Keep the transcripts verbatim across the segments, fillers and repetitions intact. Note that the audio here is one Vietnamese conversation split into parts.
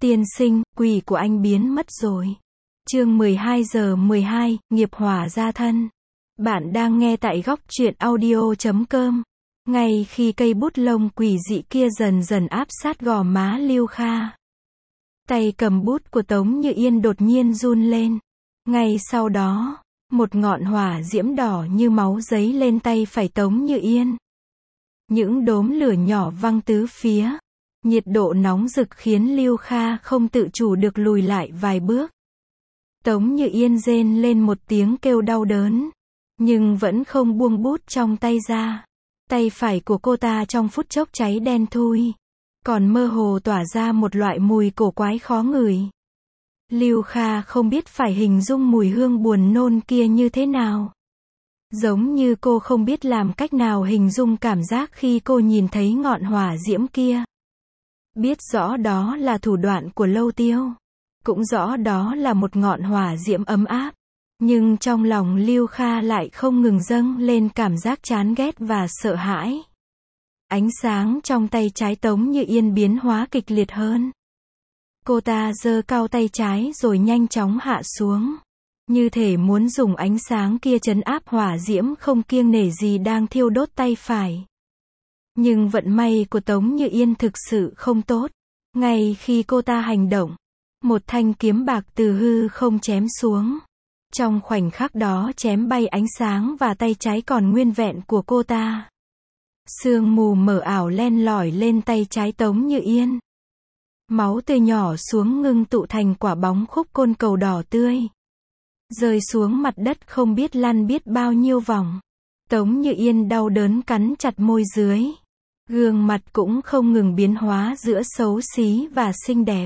Tiên sinh, quỷ của anh biến mất rồi. Chương mười hai giờ mười hai, nghiệp hỏa gia thân. Bạn đang nghe tại góc truyện audio chấm com. Ngay khi cây bút lông quỷ dị kia dần dần áp sát gò má Lưu Kha, tay cầm bút của Tống Như Yên đột nhiên run lên. Ngay sau đó, một ngọn hỏa diễm đỏ như máu giấy lên tay phải Tống Như Yên. Những đốm lửa nhỏ văng tứ phía. Nhiệt độ nóng rực khiến Lưu Kha không tự chủ được lùi lại vài bước. Tống Như Yên rên lên một tiếng kêu đau đớn, nhưng vẫn không buông bút trong tay ra. Tay phải của cô ta trong phút chốc cháy đen thui, còn mơ hồ tỏa ra một loại mùi cổ quái khó ngửi. Lưu Kha không biết phải hình dung mùi hương buồn nôn kia như thế nào. Giống như cô không biết làm cách nào hình dung cảm giác khi cô nhìn thấy ngọn hỏa diễm kia. Biết rõ đó là thủ đoạn của Lâu Tiêu, cũng rõ đó là một ngọn hỏa diễm ấm áp, nhưng trong lòng Lưu Kha lại không ngừng dâng lên cảm giác chán ghét và sợ hãi. Ánh sáng trong tay trái Tống Như Yên biến hóa kịch liệt hơn. Cô ta giơ cao tay trái rồi nhanh chóng hạ xuống, như thể muốn dùng ánh sáng kia trấn áp hỏa diễm không kiêng nể gì đang thiêu đốt tay phải. Nhưng vận may của Tống Như Yên thực sự không tốt. Ngay khi cô ta hành động, một thanh kiếm bạc từ hư không chém xuống. Trong khoảnh khắc đó chém bay ánh sáng và tay trái còn nguyên vẹn của cô ta. Sương mù mờ ảo len lỏi lên tay trái Tống Như Yên. Máu tươi nhỏ xuống ngưng tụ thành quả bóng khúc côn cầu đỏ tươi, rơi xuống mặt đất không biết lăn biết bao nhiêu vòng. Tống Như Yên đau đớn cắn chặt môi dưới. Gương mặt cũng không ngừng biến hóa giữa xấu xí và xinh đẹp.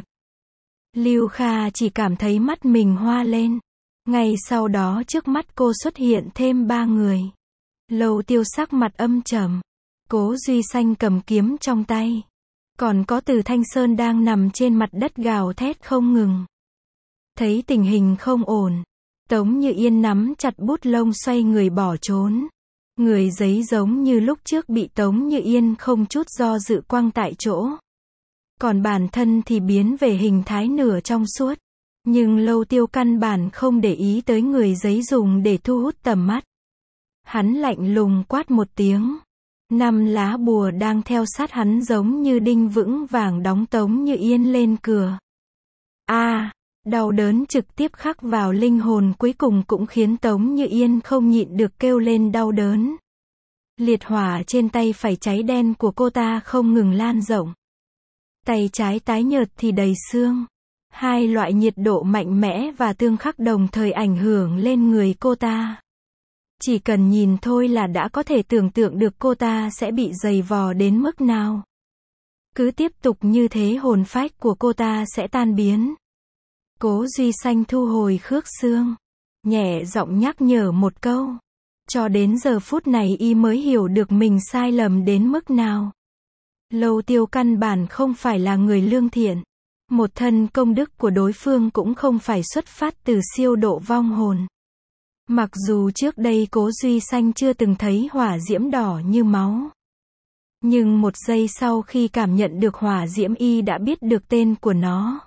Lưu Kha chỉ cảm thấy mắt mình hoa lên. Ngay sau đó trước mắt cô xuất hiện thêm ba người. Lâu Tiêu sắc mặt âm trầm. Cố Duy Xanh cầm kiếm trong tay. Còn có Từ Thanh Sơn đang nằm trên mặt đất gào thét không ngừng. Thấy tình hình không ổn, Tống Như Yên nắm chặt bút lông xoay người bỏ trốn. Người giấy giống như lúc trước bị Tống Như Yên không chút do dự quăng tại chỗ. Còn bản thân thì biến về hình thái nửa trong suốt. Nhưng Lâu Tiêu căn bản không để ý tới người giấy dùng để thu hút tầm mắt. Hắn lạnh lùng quát một tiếng. Năm lá bùa đang theo sát hắn giống như đinh vững vàng đóng Tống Như Yên lên cửa. A, à, đau đớn trực tiếp khắc vào linh hồn cuối cùng cũng khiến Tống Như Yên không nhịn được kêu lên đau đớn. Liệt hỏa trên tay phải cháy đen của cô ta không ngừng lan rộng. Tay trái tái nhợt thì đầy xương. Hai loại nhiệt độ mạnh mẽ và tương khắc đồng thời ảnh hưởng lên người cô ta. Chỉ cần nhìn thôi là đã có thể tưởng tượng được cô ta sẽ bị dày vò đến mức nào. Cứ tiếp tục như thế hồn phách của cô ta sẽ tan biến. Cố Duy Xanh thu hồi khước xương, nhẹ giọng nhắc nhở một câu. Cho đến giờ phút này y mới hiểu được mình sai lầm đến mức nào. Lâu Tiêu căn bản không phải là người lương thiện. Một thân công đức của đối phương cũng không phải xuất phát từ siêu độ vong hồn. Mặc dù trước đây Cố Duy Xanh chưa từng thấy hỏa diễm đỏ như máu. Nhưng một giây sau khi cảm nhận được hỏa diễm y đã biết được tên của nó.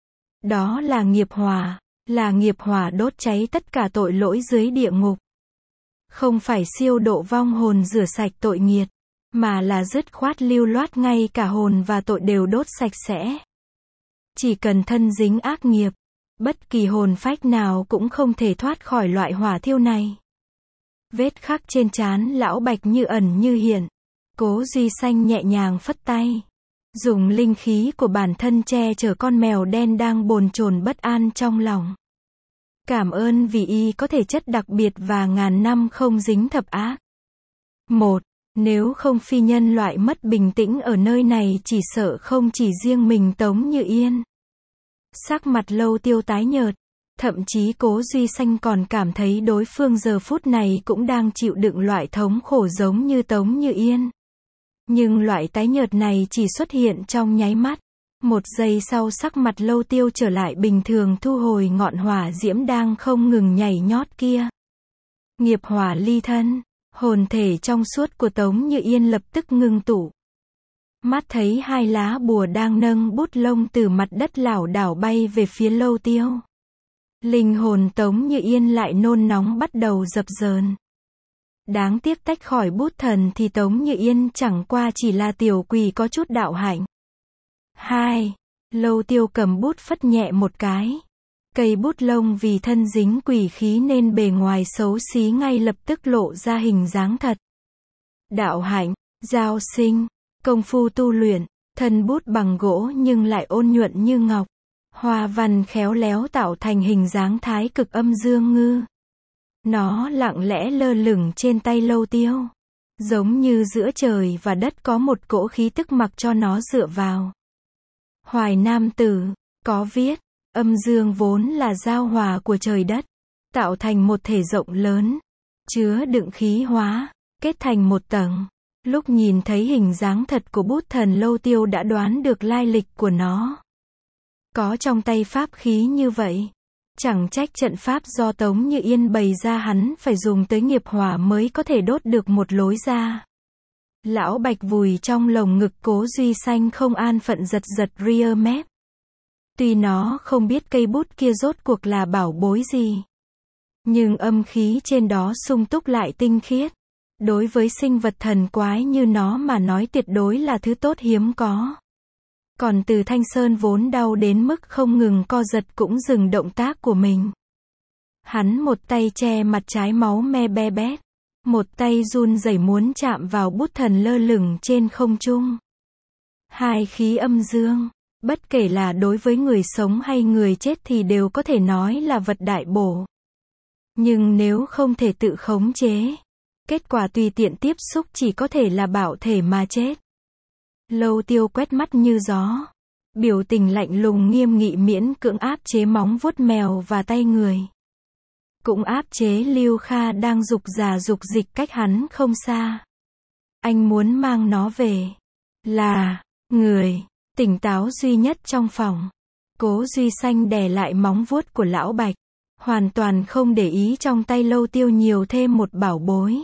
Đó là nghiệp hỏa, là nghiệp hỏa đốt cháy tất cả tội lỗi dưới địa ngục. Không phải siêu độ vong hồn rửa sạch tội nghiệt, mà là dứt khoát lưu loát ngay cả hồn và tội đều đốt sạch sẽ. Chỉ cần thân dính ác nghiệp, bất kỳ hồn phách nào cũng không thể thoát khỏi loại hỏa thiêu này. Vết khắc trên trán lão Bạch như ẩn như hiện. Cố Duy Xanh nhẹ nhàng phất tay, dùng linh khí của bản thân che chở con mèo đen đang bồn chồn bất an trong lòng. Cảm ơn vì y có thể chất đặc biệt và ngàn năm không dính thập ác. Một, nếu không phi nhân loại mất bình tĩnh ở nơi này chỉ sợ không chỉ riêng mình Tống Như Yên. Sắc mặt Lâu Tiêu tái nhợt, thậm chí Cố Duy Xanh còn cảm thấy đối phương giờ phút này cũng đang chịu đựng loại thống khổ giống như Tống Như Yên. Nhưng loại tái nhợt này chỉ xuất hiện trong nháy mắt. Một giây sau sắc mặt Lâu Tiêu trở lại bình thường thu hồi ngọn hỏa diễm đang không ngừng nhảy nhót kia. Nghiệp hỏa ly thân, hồn thể trong suốt của Tống Như Yên lập tức ngưng tụ. Mắt thấy hai lá bùa đang nâng bút lông từ mặt đất lảo đảo bay về phía Lâu Tiêu. Linh hồn Tống Như Yên lại nôn nóng bắt đầu dập dờn. Đáng tiếc tách khỏi bút thần thì Tống Như Yên chẳng qua chỉ là tiểu quỷ có chút đạo hạnh. Hai. Lâu Tiêu cầm bút phất nhẹ một cái. Cây bút lông vì thân dính quỷ khí nên bề ngoài xấu xí ngay lập tức lộ ra hình dáng thật. Đạo hạnh, giao sinh, công phu tu luyện, thân bút bằng gỗ nhưng lại ôn nhuận như ngọc. Hoa văn khéo léo tạo thành hình dáng thái cực âm dương ngư. Nó lặng lẽ lơ lửng trên tay Lâu Tiêu. Giống như giữa trời và đất có một cỗ khí tức mặc cho nó dựa vào. Hoài Nam Tử, có viết, âm dương vốn là giao hòa của trời đất, tạo thành một thể rộng lớn, chứa đựng khí hóa, kết thành một tầng. Lúc nhìn thấy hình dáng thật của bút thần, Lâu Tiêu đã đoán được lai lịch của nó. Có trong tay pháp khí như vậy, chẳng trách trận pháp do Tống Như Yên bày ra hắn phải dùng tới nghiệp hỏa mới có thể đốt được một lối ra. Lão Bạch vùi trong lồng ngực Cố Duy Xanh không an phận giật giật ria mép. Tuy nó không biết cây bút kia rốt cuộc là bảo bối gì, nhưng âm khí trên đó sung túc lại tinh khiết. Đối với sinh vật thần quái như nó mà nói tuyệt đối là thứ tốt hiếm có. Còn Từ Thanh Sơn vốn đau đến mức không ngừng co giật cũng dừng động tác của mình. Hắn một tay che mặt trái máu me be bét, một tay run rẩy muốn chạm vào bút thần lơ lửng trên không trung. Hai khí âm dương, bất kể là đối với người sống hay người chết thì đều có thể nói là vật đại bổ. Nhưng nếu không thể tự khống chế, kết quả tùy tiện tiếp xúc chỉ có thể là bạo thể mà chết. Lâu Tiêu quét mắt như gió, biểu tình lạnh lùng nghiêm nghị miễn cưỡng áp chế móng vuốt mèo và tay người. Cũng áp chế Lưu Kha đang dục giả dục dịch cách hắn không xa. Anh muốn mang nó về. Là người tỉnh táo duy nhất trong phòng. Cố Duy Xanh đè lại móng vuốt của lão Bạch, hoàn toàn không để ý trong tay Lâu Tiêu nhiều thêm một bảo bối.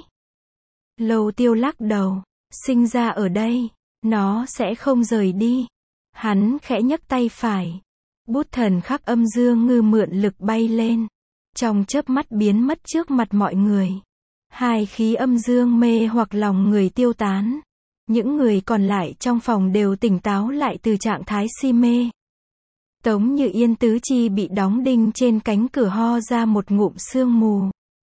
Lâu Tiêu lắc đầu, sinh ra ở đây, nó sẽ không rời đi. Hắn khẽ nhấc tay phải. Bút thần khắc âm dương ngư mượn lực bay lên, trong chớp mắt biến mất trước mặt mọi người. Hai khí âm dương mê hoặc lòng người tiêu tán. Những người còn lại trong phòng đều tỉnh táo lại từ trạng thái si mê. Tống Như Yên tứ chi bị đóng đinh trên cánh cửa ho ra một ngụm sương mù.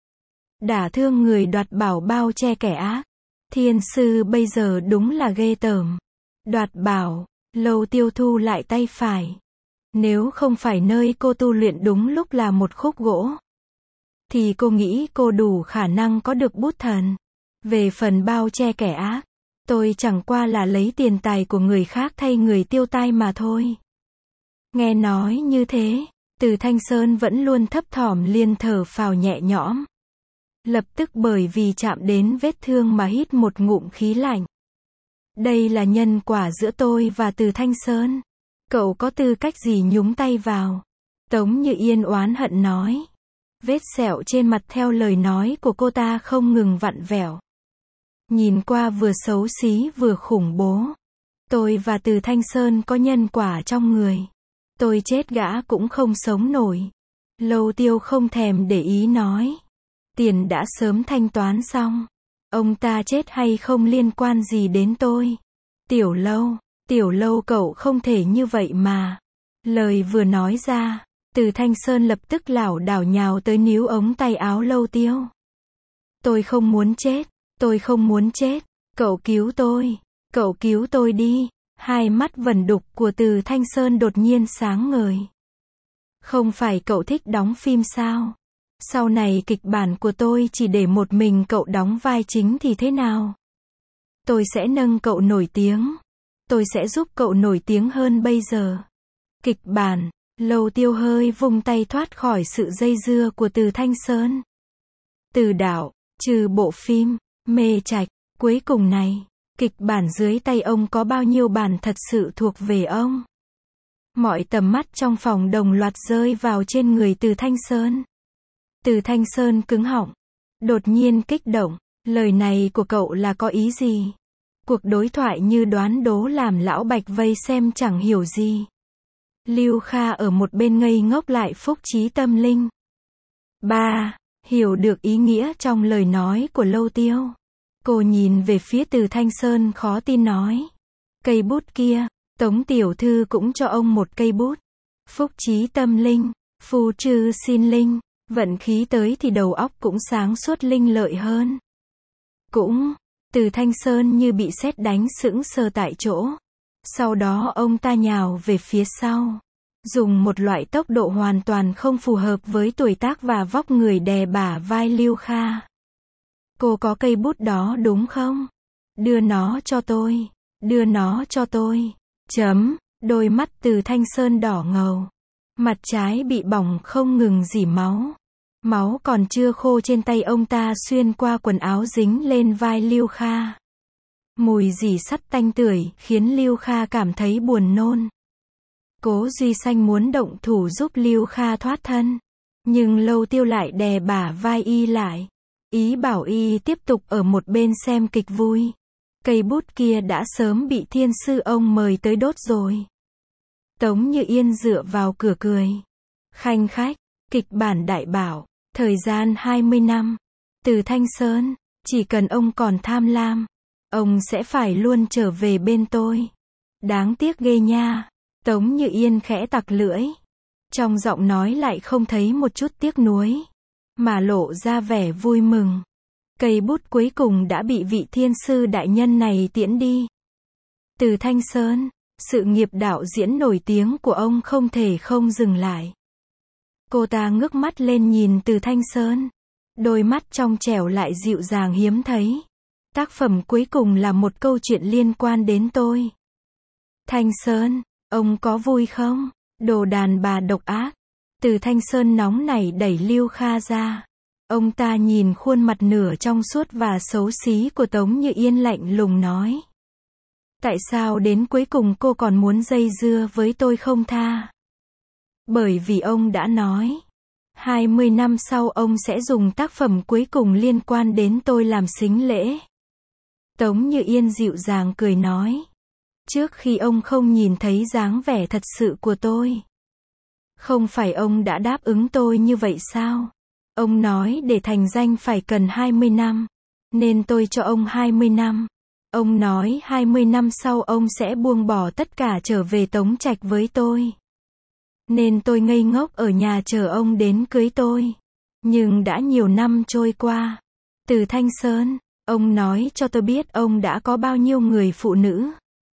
Đả thương người đoạt bảo bao che kẻ ác. Thiên sư bây giờ đúng là ghê tởm. Đoạt bảo, Lâu Tiêu thu lại tay phải. Nếu không phải nơi cô tu luyện đúng lúc là một khúc gỗ, thì cô nghĩ cô đủ khả năng có được bút thần. Về phần bao che kẻ ác, tôi chẳng qua là lấy tiền tài của người khác thay người tiêu tai mà thôi. Nghe nói như thế, Từ Thanh Sơn vẫn luôn thấp thỏm liền thở phào nhẹ nhõm. Lập tức bởi vì chạm đến vết thương mà hít một ngụm khí lạnh. Đây là nhân quả giữa tôi và Từ Thanh Sơn. Cậu có tư cách gì nhúng tay vào? Tống Như Yên oán hận nói. Vết sẹo trên mặt theo lời nói của cô ta không ngừng vặn vẹo. Nhìn qua vừa xấu xí vừa khủng bố. Tôi và Từ Thanh Sơn có nhân quả trong người. Tôi chết gã cũng không sống nổi. Lâu Tiêu không thèm để ý nói. Tiền đã sớm thanh toán xong. Ông ta chết hay không liên quan gì đến tôi. Tiểu Lâu, Tiểu Lâu cậu không thể như vậy mà. Lời vừa nói ra, Từ Thanh Sơn lập tức lảo đảo nhào tới níu ống tay áo Lâu Tiêu. Tôi không muốn chết, tôi không muốn chết, cậu cứu tôi, cậu cứu tôi đi. Hai mắt vẩn đục của Từ Thanh Sơn đột nhiên sáng ngời. Không phải cậu thích đóng phim sao? Sau này kịch bản của tôi chỉ để một mình cậu đóng vai chính thì thế nào? Tôi sẽ nâng cậu nổi tiếng. Tôi sẽ giúp cậu nổi tiếng hơn bây giờ. Kịch bản, Lâu Tiêu hơi vung tay thoát khỏi sự dây dưa của Từ Thanh Sơn. Từ đạo, trừ bộ phim, Mê Trạch, cuối cùng này, kịch bản dưới tay ông có bao nhiêu bản thật sự thuộc về ông? Mọi tầm mắt trong phòng đồng loạt rơi vào trên người Từ Thanh Sơn. Từ Thanh Sơn cứng họng, đột nhiên kích động, lời này của cậu là có ý gì? Cuộc đối thoại như đoán đố làm lão Bạch vây xem chẳng hiểu gì. Lưu Kha ở một bên ngây ngốc lại phúc trí tâm linh. Ba, hiểu được ý nghĩa trong lời nói của Lâu Tiêu. Cô nhìn về phía Từ Thanh Sơn khó tin nói. Cây bút kia, Tống tiểu thư cũng cho ông một cây bút. Phúc trí tâm linh, phù trừ xin linh, vận khí tới thì đầu óc cũng sáng suốt linh lợi hơn. Cũng, Từ Thanh Sơn như bị sét đánh sững sờ tại chỗ. Sau đó ông ta nhào về phía sau. Dùng một loại tốc độ hoàn toàn không phù hợp với tuổi tác và vóc người đè bả vai Lưu Kha. Cô có cây bút đó đúng không? Đưa nó cho tôi. Đưa nó cho tôi. Chấm. Đôi mắt Từ Thanh Sơn đỏ ngầu. Mặt trái bị bỏng không ngừng rỉ máu. Máu còn chưa khô trên tay ông ta xuyên qua quần áo dính lên vai Lưu Kha. Mùi rỉ sắt tanh tưởi khiến Lưu Kha cảm thấy buồn nôn. Cố Duy Xanh muốn động thủ giúp Lưu Kha thoát thân. Nhưng Lâu Tiêu lại đè bả vai y lại. Ý bảo y tiếp tục ở một bên xem kịch vui. Cây bút kia đã sớm bị thiên sư ông mời tới đốt rồi. Tống Như Yên dựa vào cửa cười. Khanh khách, kịch bản đại bảo, thời gian hai mươi năm. Từ Thanh Sơn, chỉ cần ông còn tham lam, ông sẽ phải luôn trở về bên tôi. Đáng tiếc ghê nha. Tống Như Yên khẽ tặc lưỡi. Trong giọng nói lại không thấy một chút tiếc nuối, mà lộ ra vẻ vui mừng. Cây bút cuối cùng đã bị vị thiên sư đại nhân này tiễn đi. Từ Thanh Sơn, sự nghiệp đạo diễn nổi tiếng của ông không thể không dừng lại. Cô ta ngước mắt lên nhìn Từ Thanh Sơn. Đôi mắt trong trẻo lại dịu dàng hiếm thấy. Tác phẩm cuối cùng là một câu chuyện liên quan đến tôi. Thanh Sơn, ông có vui không? Đồ đàn bà độc ác. Từ Thanh Sơn nóng nảy đẩy Lưu Kha ra. Ông ta nhìn khuôn mặt nửa trong suốt và xấu xí của Tống Như Yên lạnh lùng nói. Tại sao đến cuối cùng cô còn muốn dây dưa với tôi không tha? Bởi vì ông đã nói. hai mươi năm sau ông sẽ dùng tác phẩm cuối cùng liên quan đến tôi làm sính lễ. Tống Như Yên dịu dàng cười nói. Trước khi ông không nhìn thấy dáng vẻ thật sự của tôi. Không phải ông đã đáp ứng tôi như vậy sao? Ông nói để thành danh phải cần hai mươi năm. Nên tôi cho ông hai mươi năm. Ông nói hai mươi năm sau ông sẽ buông bỏ tất cả trở về Tống Trạch với tôi. Nên tôi ngây ngốc ở nhà chờ ông đến cưới tôi. Nhưng đã nhiều năm trôi qua. Từ Thanh Sơn, ông nói cho tôi biết ông đã có bao nhiêu người phụ nữ.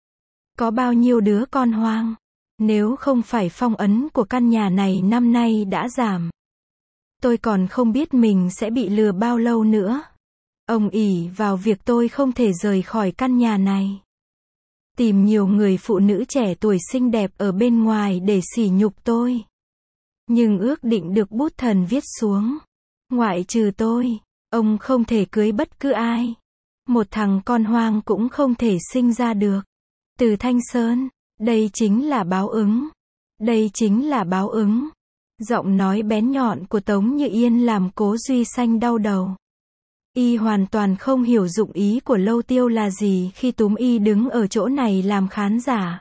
Có bao nhiêu đứa con hoang. Nếu không phải phong ấn của căn nhà này năm nay đã giảm. Tôi còn không biết mình sẽ bị lừa bao lâu nữa. Ông ỷ vào việc tôi không thể rời khỏi căn nhà này. Tìm nhiều người phụ nữ trẻ tuổi xinh đẹp ở bên ngoài để sỉ nhục tôi. Nhưng ước định được bút thần viết xuống. Ngoại trừ tôi, ông không thể cưới bất cứ ai. Một thằng con hoang cũng không thể sinh ra được. Từ Thanh Sơn, đây chính là báo ứng. Đây chính là báo ứng. Giọng nói bén nhọn của Tống Như Yên làm Cố Duy Xanh đau đầu. Y hoàn toàn không hiểu dụng ý của Lâu Tiêu là gì khi túm y đứng ở chỗ này làm khán giả.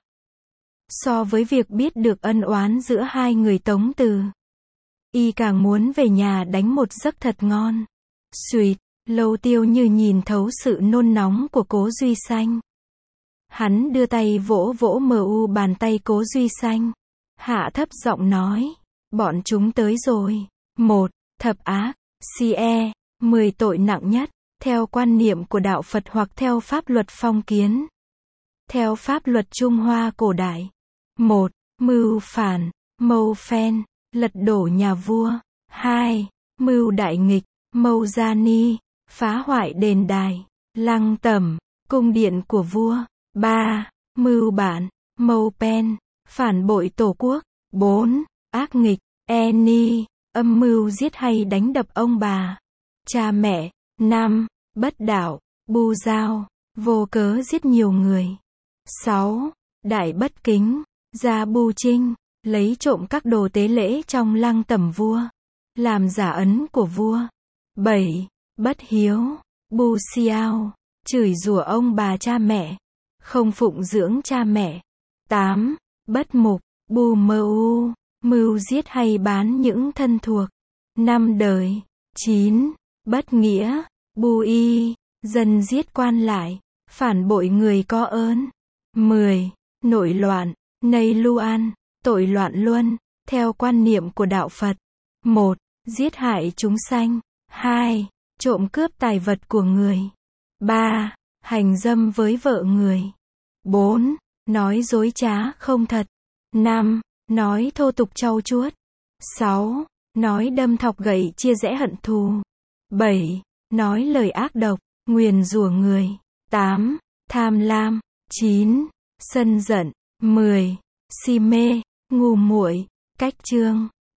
So với việc biết được ân oán giữa hai người Tống Từ, y càng muốn về nhà đánh một giấc thật ngon. Xuỵt, Lâu Tiêu như nhìn thấu sự nôn nóng của Cố Duy Xanh. Hắn đưa tay vỗ vỗ mờ u bàn tay Cố Duy Xanh. Hạ thấp giọng nói. Bọn chúng tới rồi. Một, thập ác, si e, mười tội nặng nhất, theo quan niệm của đạo Phật hoặc theo pháp luật phong kiến. Theo pháp luật Trung Hoa cổ đại. Một, mưu phản, mâu phen, lật đổ nhà vua. Hai, mưu đại nghịch, mâu gia ni, phá hoại đền đài, lăng tẩm, cung điện của vua. Ba, mưu bản, mâu pen, phản bội tổ quốc. Bốn, ác nghịch, e ni, âm mưu giết hay đánh đập ông bà, cha mẹ. Năm, bất đạo, bu giao, vô cớ giết nhiều người. Sáu, đại bất kính, gia bu trinh, lấy trộm các đồ tế lễ trong lăng tẩm vua, làm giả ấn của vua. Bảy, bất hiếu, bu xiao, Chửi rủa ông bà cha mẹ. Không phụng dưỡng cha mẹ. tám. Bất mục, bù mơ u, mưu giết hay bán những thân thuộc. Năm đời. chín. Bất nghĩa, bu y, dân giết quan lại, phản bội người có ơn. mười. Nội loạn, nây lu an, tội loạn luân, theo quan niệm của đạo Phật. một. Giết hại chúng sanh. hai. Trộm cướp tài vật của người. ba. Hành dâm với vợ người. bốn. Nói dối trá không thật. năm. Nói thô tục trau chuốt. sáu. Nói đâm thọc gậy chia rẽ hận thù. bảy. Nói lời ác độc, nguyền rủa người. tám. Tham lam. chín. Sân giận. mười. Si mê, ngu muội, cách chương.